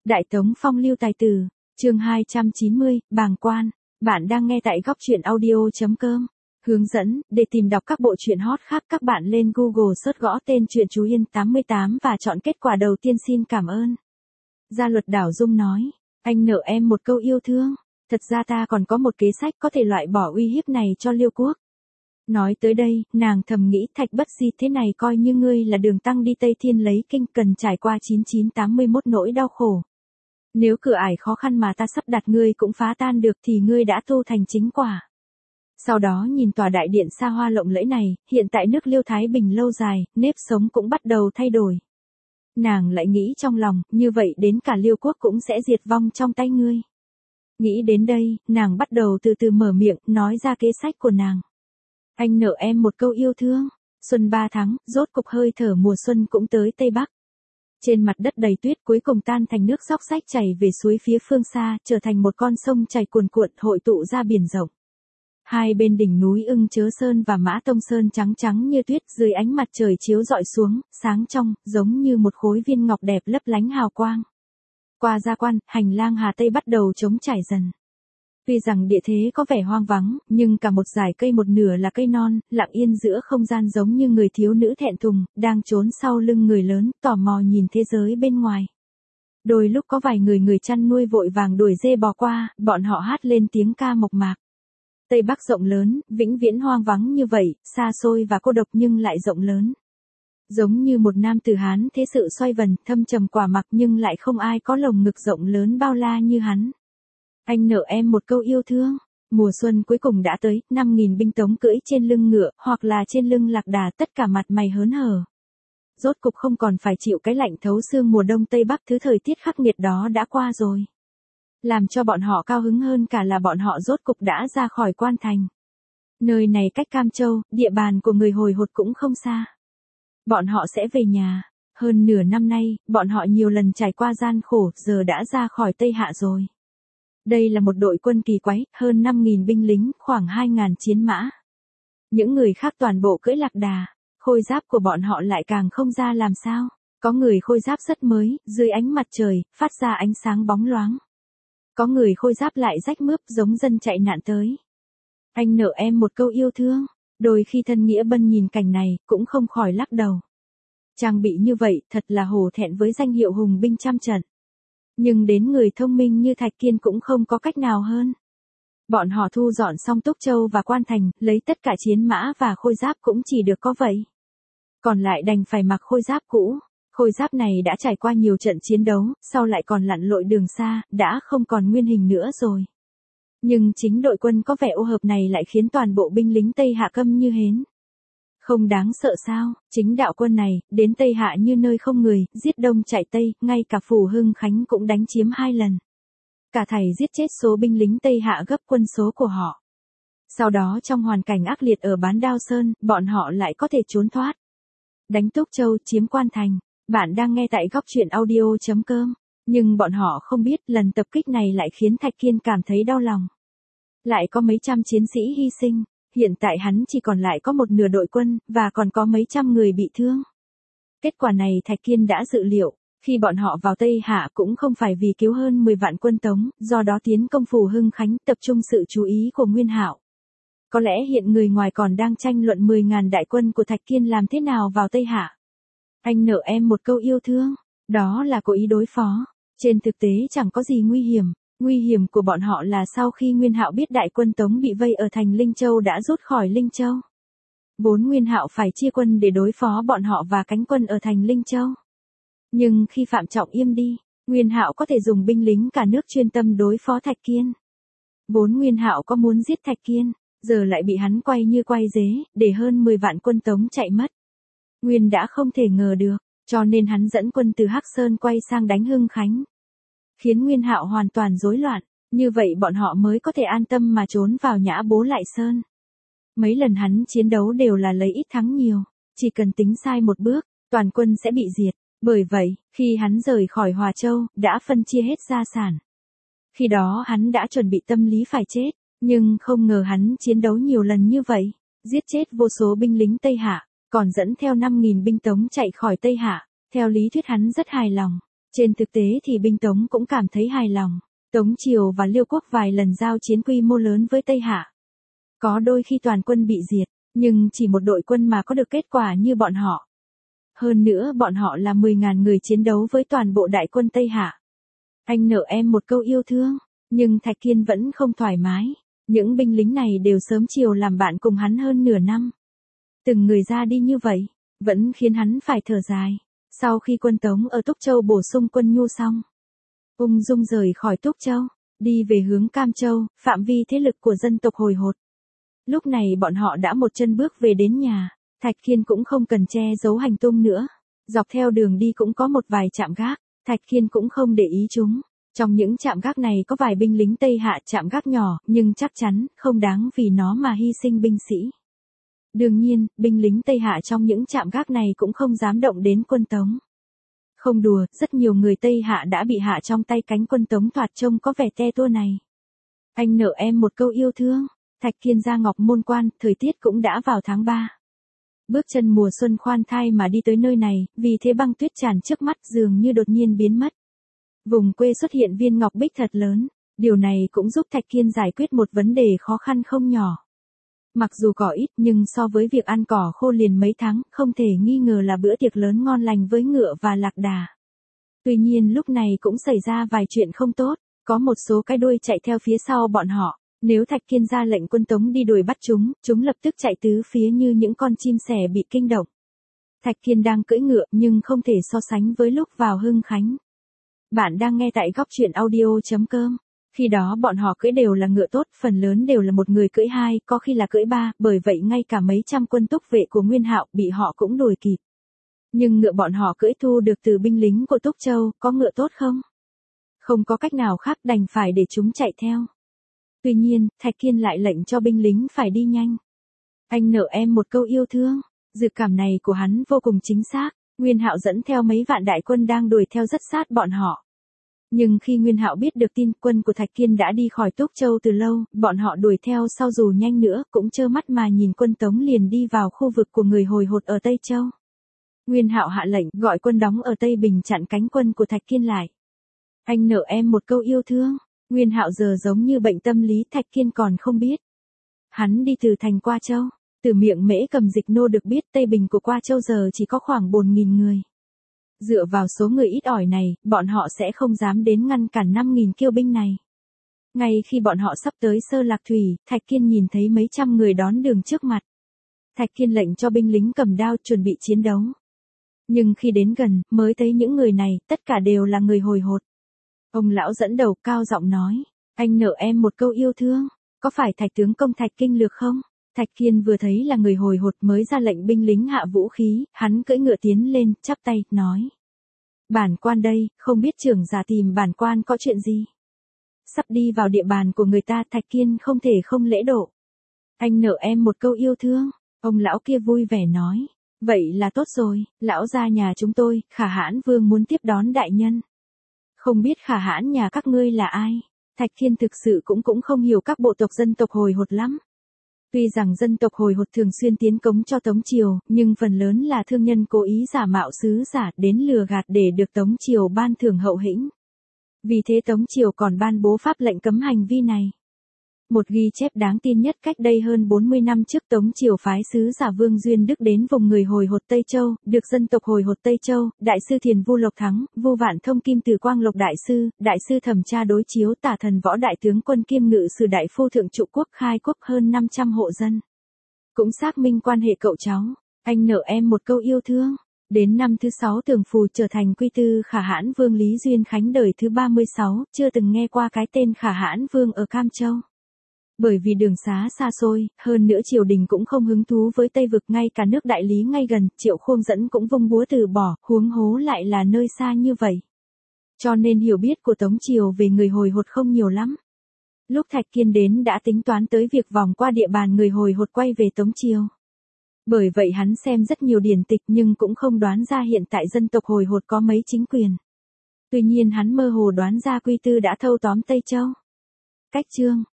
Đại Tống Phong lưu tài tử, chương 290, bàng quan. Bạn đang nghe tại góc truyện audio.com. Hướng dẫn, để tìm đọc các bộ truyện hot khác các bạn lên Google search gõ tên truyện Chú Yên 88 và chọn kết quả đầu tiên. Xin cảm ơn. Gia Luật Đảo Dung nói, anh nợ em một câu yêu thương. Thật ra ta còn có một kế sách có thể loại bỏ uy hiếp này cho Liêu quốc. Nói tới đây, nàng thầm nghĩ Thạch Bất Di thế này coi như ngươi là đường tăng đi Tây Thiên lấy kinh cần trải qua 9981 nỗi đau khổ. Nếu cửa ải khó khăn mà ta sắp đặt ngươi cũng phá tan được thì ngươi đã tu thành chính quả. Sau đó nhìn tòa đại điện xa hoa lộng lẫy này, hiện tại nước Liêu Thái Bình lâu dài, nếp sống cũng bắt đầu thay đổi. Nàng lại nghĩ trong lòng, như vậy đến cả Liêu quốc cũng sẽ diệt vong trong tay ngươi. Nghĩ đến đây, nàng bắt đầu từ từ mở miệng, nói ra kế sách của nàng. Anh nợ em một câu yêu thương. Xuân 3 tháng, rốt cục hơi thở mùa xuân cũng tới Tây Bắc. Trên mặt đất đầy tuyết cuối cùng tan thành nước róc rách chảy về suối phía phương xa, trở thành một con sông chảy cuồn cuộn hội tụ ra biển rộng. Hai bên đỉnh núi Ưng Chớ Sơn và Mã Tông Sơn trắng trắng như tuyết dưới ánh mặt trời chiếu rọi xuống, sáng trong, giống như một khối viên ngọc đẹp lấp lánh hào quang. Qua Gia Quan, hành lang Hà Tây bắt đầu trống trải dần. Tuy rằng địa thế có vẻ hoang vắng, nhưng cả một dải cây một nửa là cây non, lặng yên giữa không gian giống như người thiếu nữ thẹn thùng, đang trốn sau lưng người lớn, tò mò nhìn thế giới bên ngoài. Đôi lúc có vài người chăn nuôi vội vàng đuổi dê bò qua, bọn họ hát lên tiếng ca mộc mạc. Tây Bắc rộng lớn, vĩnh viễn hoang vắng như vậy, xa xôi và cô độc nhưng lại rộng lớn. Giống như một nam tử Hán thế sự xoay vần, thâm trầm quả mặc nhưng lại không ai có lồng ngực rộng lớn bao la như hắn. Anh nợ em một câu yêu thương. Mùa xuân cuối cùng đã tới, 5.000 binh Tống cưỡi trên lưng ngựa, hoặc là trên lưng lạc đà, tất cả mặt mày hớn hở. Rốt cục không còn phải chịu cái lạnh thấu xương mùa đông Tây Bắc, thứ thời tiết khắc nghiệt đó đã qua rồi. Làm cho bọn họ cao hứng hơn cả là bọn họ rốt cục đã ra khỏi Quan Thành. Nơi này cách Cam Châu, địa bàn của người hồi hột cũng không xa. Bọn họ sẽ về nhà. Hơn nửa năm nay, bọn họ nhiều lần trải qua gian khổ, giờ đã ra khỏi Tây Hạ rồi. Đây là một đội quân kỳ quái, hơn 5.000 binh lính, khoảng 2.000 chiến mã. Những người khác toàn bộ cưỡi lạc đà, khôi giáp của bọn họ lại càng không ra làm sao. Có người khôi giáp rất mới, dưới ánh mặt trời, phát ra ánh sáng bóng loáng. Có người khôi giáp lại rách mướp giống dân chạy nạn tới. Anh nợ em một câu yêu thương. Đôi khi thân nghĩa bân nhìn cảnh này, cũng không khỏi lắc đầu. Trang bị như vậy, thật là hổ thẹn với danh hiệu hùng binh trăm trận. Nhưng đến người thông minh như Thạch Kiên cũng không có cách nào hơn. Bọn họ thu dọn xong Túc Châu và Quan Thành, lấy tất cả chiến mã và khôi giáp cũng chỉ được có vậy. Còn lại đành phải mặc khôi giáp cũ. Khôi giáp này đã trải qua nhiều trận chiến đấu, sau lại còn lặn lội đường xa, đã không còn nguyên hình nữa rồi. Nhưng chính đội quân có vẻ ô hợp này lại khiến toàn bộ binh lính Tây Hạ câm như hến. Không đáng sợ sao, chính đạo quân này, đến Tây Hạ như nơi không người, giết đông chạy Tây, ngay cả Phù Hưng Khánh cũng đánh chiếm 2 lần. Cả thảy giết chết số binh lính Tây Hạ gấp quân số của họ. Sau đó trong hoàn cảnh ác liệt ở Bán Đao Sơn, bọn họ lại có thể trốn thoát. Đánh Túc Châu, chiếm Quan Thành. Bạn đang nghe tại góc truyện audio.com. Nhưng bọn họ không biết lần tập kích này lại khiến Thạch Kiên cảm thấy đau lòng. Lại có mấy trăm chiến sĩ hy sinh. Hiện tại hắn chỉ còn lại có một nửa đội quân, và còn có mấy trăm người bị thương. Kết quả này Thạch Kiên đã dự liệu, khi bọn họ vào Tây Hạ cũng không phải vì cứu hơn 10 vạn quân Tống, do đó tiến công Phù Hưng Khánh tập trung sự chú ý của Nguyên Hạo. Có lẽ hiện người ngoài còn đang tranh luận 10.000 đại quân của Thạch Kiên làm thế nào vào Tây Hạ. Anh nợ em một câu yêu thương, đó là cố ý đối phó. Trên thực tế chẳng có gì nguy hiểm của bọn họ là sau khi Nguyên Hạo biết đại quân Tống bị vây ở thành Linh Châu đã rút khỏi Linh Châu. Vốn Nguyên Hạo phải chia quân để đối phó bọn họ và cánh quân ở thành Linh Châu. Nhưng khi Phạm Trọng Yêm đi, Nguyên Hạo có thể dùng binh lính cả nước chuyên tâm đối phó Thạch Kiên. Vốn Nguyên Hạo có muốn giết Thạch Kiên, giờ lại bị hắn quay như quay dế, để hơn 10 vạn quân Tống chạy mất. Nguyên đã không thể ngờ được, cho nên hắn dẫn quân từ Hắc Sơn quay sang đánh Hưng Khánh. Khiến Nguyên Hạo hoàn toàn rối loạn, như vậy bọn họ mới có thể an tâm mà trốn vào Nhã Bố Lại Sơn. Mấy lần hắn chiến đấu đều là lấy ít thắng nhiều, chỉ cần tính sai một bước, toàn quân sẽ bị diệt. Bởi vậy, khi hắn rời khỏi Hòa Châu, đã phân chia hết gia sản. Khi đó hắn đã chuẩn bị tâm lý phải chết, nhưng không ngờ hắn chiến đấu nhiều lần như vậy, giết chết vô số binh lính Tây Hạ, còn dẫn theo 5.000 binh Tống chạy khỏi Tây Hạ. Theo lý thuyết hắn rất hài lòng. Trên thực tế thì binh Tống cũng cảm thấy hài lòng. Tống Triều và Liêu quốc vài lần giao chiến quy mô lớn với Tây Hạ. Có đôi khi toàn quân bị diệt, nhưng chỉ một đội quân mà có được kết quả như bọn họ. Hơn nữa bọn họ là 10.000 người chiến đấu với toàn bộ đại quân Tây Hạ. Anh nợ em một câu yêu thương, nhưng Thạch Kiên vẫn không thoải mái. Những binh lính này đều sớm chiều làm bạn cùng hắn hơn nửa năm. Từng người ra đi như vậy, vẫn khiến hắn phải thở dài. Sau khi quân Tống ở Túc Châu bổ sung quân nhu xong, ung dung rời khỏi Túc Châu, đi về hướng Cam Châu, phạm vi thế lực của dân tộc hồi hột. Lúc này bọn họ đã một chân bước về đến nhà, Thạch Kiên cũng không cần che giấu hành tung nữa. Dọc theo đường đi cũng có một vài trạm gác, Thạch Kiên cũng không để ý chúng. Trong những trạm gác này có vài binh lính Tây Hạ, trạm gác nhỏ, nhưng chắc chắn không đáng vì nó mà hy sinh binh sĩ. Đương nhiên, binh lính Tây Hạ trong những trạm gác này cũng không dám động đến quân Tống. Không đùa, rất nhiều người Tây Hạ đã bị hạ trong tay cánh quân Tống thoạt trông có vẻ te tua này. Anh nợ em một câu yêu thương. Thạch Kiên ra Ngọc Môn Quan, thời tiết cũng đã vào tháng 3. Bước chân mùa xuân khoan thai mà đi tới nơi này, vì thế băng tuyết tràn trước mắt dường như đột nhiên biến mất. Vùng quê xuất hiện viên ngọc bích thật lớn, điều này cũng giúp Thạch Kiên giải quyết một vấn đề khó khăn không nhỏ. Mặc dù cỏ ít nhưng so với việc ăn cỏ khô liền mấy tháng, không thể nghi ngờ là bữa tiệc lớn ngon lành với ngựa và lạc đà. Tuy nhiên lúc này cũng xảy ra vài chuyện không tốt, có một số cái đuôi chạy theo phía sau bọn họ. Nếu Thạch Kiên ra lệnh quân Tống đi đuổi bắt chúng lập tức chạy tứ phía như những con chim sẻ bị kinh động. Thạch Kiên đang cưỡi ngựa nhưng không thể so sánh với lúc vào Hưng Khánh. Bạn đang nghe tại góc truyện audio.com. Khi đó bọn họ cưỡi đều là ngựa tốt, phần lớn đều là một người cưỡi hai, có khi là cưỡi ba, bởi vậy ngay cả mấy trăm quân túc vệ của Nguyên Hạo bị họ cũng đuổi kịp. Nhưng ngựa bọn họ cưỡi thu được từ binh lính của Túc Châu, có ngựa tốt không? Không có cách nào khác, đành phải để chúng chạy theo. Tuy nhiên, Thạch Kiên lại lệnh cho binh lính phải đi nhanh. Anh nợ em một câu yêu thương. Dự cảm này của hắn vô cùng chính xác. Nguyên Hạo dẫn theo mấy vạn đại quân đang đuổi theo rất sát bọn họ. Nhưng khi Nguyên Hạo biết được tin quân của Thạch Kiên đã đi khỏi Túc Châu từ lâu, bọn họ đuổi theo sau dù nhanh nữa cũng trơ mắt mà nhìn quân Tống liền đi vào khu vực của người hồi hột ở Tây Châu. Nguyên Hạo hạ lệnh gọi quân đóng ở Tây Bình chặn cánh quân của Thạch Kiên lại. Anh nợ em một câu yêu thương. Nguyên Hạo giờ giống như bệnh tâm lý, Thạch Kiên còn không biết. Hắn đi từ thành Qua Châu, từ miệng Mễ Cầm Dịch Nô được biết Tây Bình của Qua Châu giờ chỉ có khoảng 4.000 người. Dựa vào số người ít ỏi này, bọn họ sẽ không dám đến ngăn cản 5.000 kiêu binh này. Ngay khi bọn họ sắp tới Sơ Lạc Thủy, Thạch Kiên nhìn thấy mấy trăm người đón đường trước mặt. Thạch Kiên lệnh cho binh lính cầm đao chuẩn bị chiến đấu. Nhưng khi đến gần, mới thấy những người này, tất cả đều là người hồi hột. Ông lão dẫn đầu cao giọng nói, anh nợ em một câu yêu thương, có phải Thạch tướng công Thạch Kinh Lược không? Thạch Kiên vừa thấy là người hồi hột mới ra lệnh binh lính hạ vũ khí, hắn cưỡi ngựa tiến lên, chắp tay, nói. Bản quan đây, không biết trưởng giả tìm bản quan có chuyện gì? Sắp đi vào địa bàn của người ta, Thạch Kiên không thể không lễ độ. Anh nợ em một câu yêu thương, ông lão kia vui vẻ nói. Vậy là tốt rồi, lão gia nhà chúng tôi, Khả Hãn Vương muốn tiếp đón đại nhân. Không biết Khả Hãn nhà các ngươi là ai? Thạch Kiên thực sự cũng không hiểu các bộ tộc dân tộc hồi hột lắm. Tuy rằng dân tộc hồi hột thường xuyên tiến cống cho Tống Triều, nhưng phần lớn là thương nhân cố ý giả mạo sứ giả đến lừa gạt để được Tống Triều ban thưởng hậu hĩnh. Vì thế Tống Triều còn ban bố pháp lệnh cấm hành vi này. Một ghi chép đáng tin nhất cách đây hơn 40 năm trước Tống Triều phái sứ giả Vương Duyên Đức đến vùng người hồi hột Tây Châu, được dân tộc hồi hột Tây Châu, Đại sư Thiền Vu Lộc Thắng, Vu Vạn Thông Kim Từ Quang Lộc Đại sư Thẩm Tra đối chiếu Tả Thần Võ Đại tướng quân kiêm ngự sử đại phu thượng trụ quốc khai quốc hơn 500 hộ dân. Cũng xác minh quan hệ cậu cháu, anh nợ em một câu yêu thương. Đến năm thứ 6 Tường Phù trở thành quy tư Khả Hãn Vương Lý Duyên Khánh đời thứ 36, chưa từng nghe qua cái tên Khả Hãn Vương ở Cam Châu. Bởi vì đường xá xa xôi, hơn nữa triều đình cũng không hứng thú với Tây Vực, ngay cả nước đại lý ngay gần, Triệu Khôn dẫn cũng vung búa từ bỏ, huống hố lại là nơi xa như vậy. Cho nên hiểu biết của Tống Triều về người hồi hột không nhiều lắm. Lúc Thạch Kiên đến đã tính toán tới việc vòng qua địa bàn người hồi hột quay về Tống Triều. Bởi vậy hắn xem rất nhiều điển tịch nhưng cũng không đoán ra hiện tại dân tộc hồi hột có mấy chính quyền. Tuy nhiên hắn mơ hồ đoán ra Quy Tư đã thâu tóm Tây Châu. Cách chương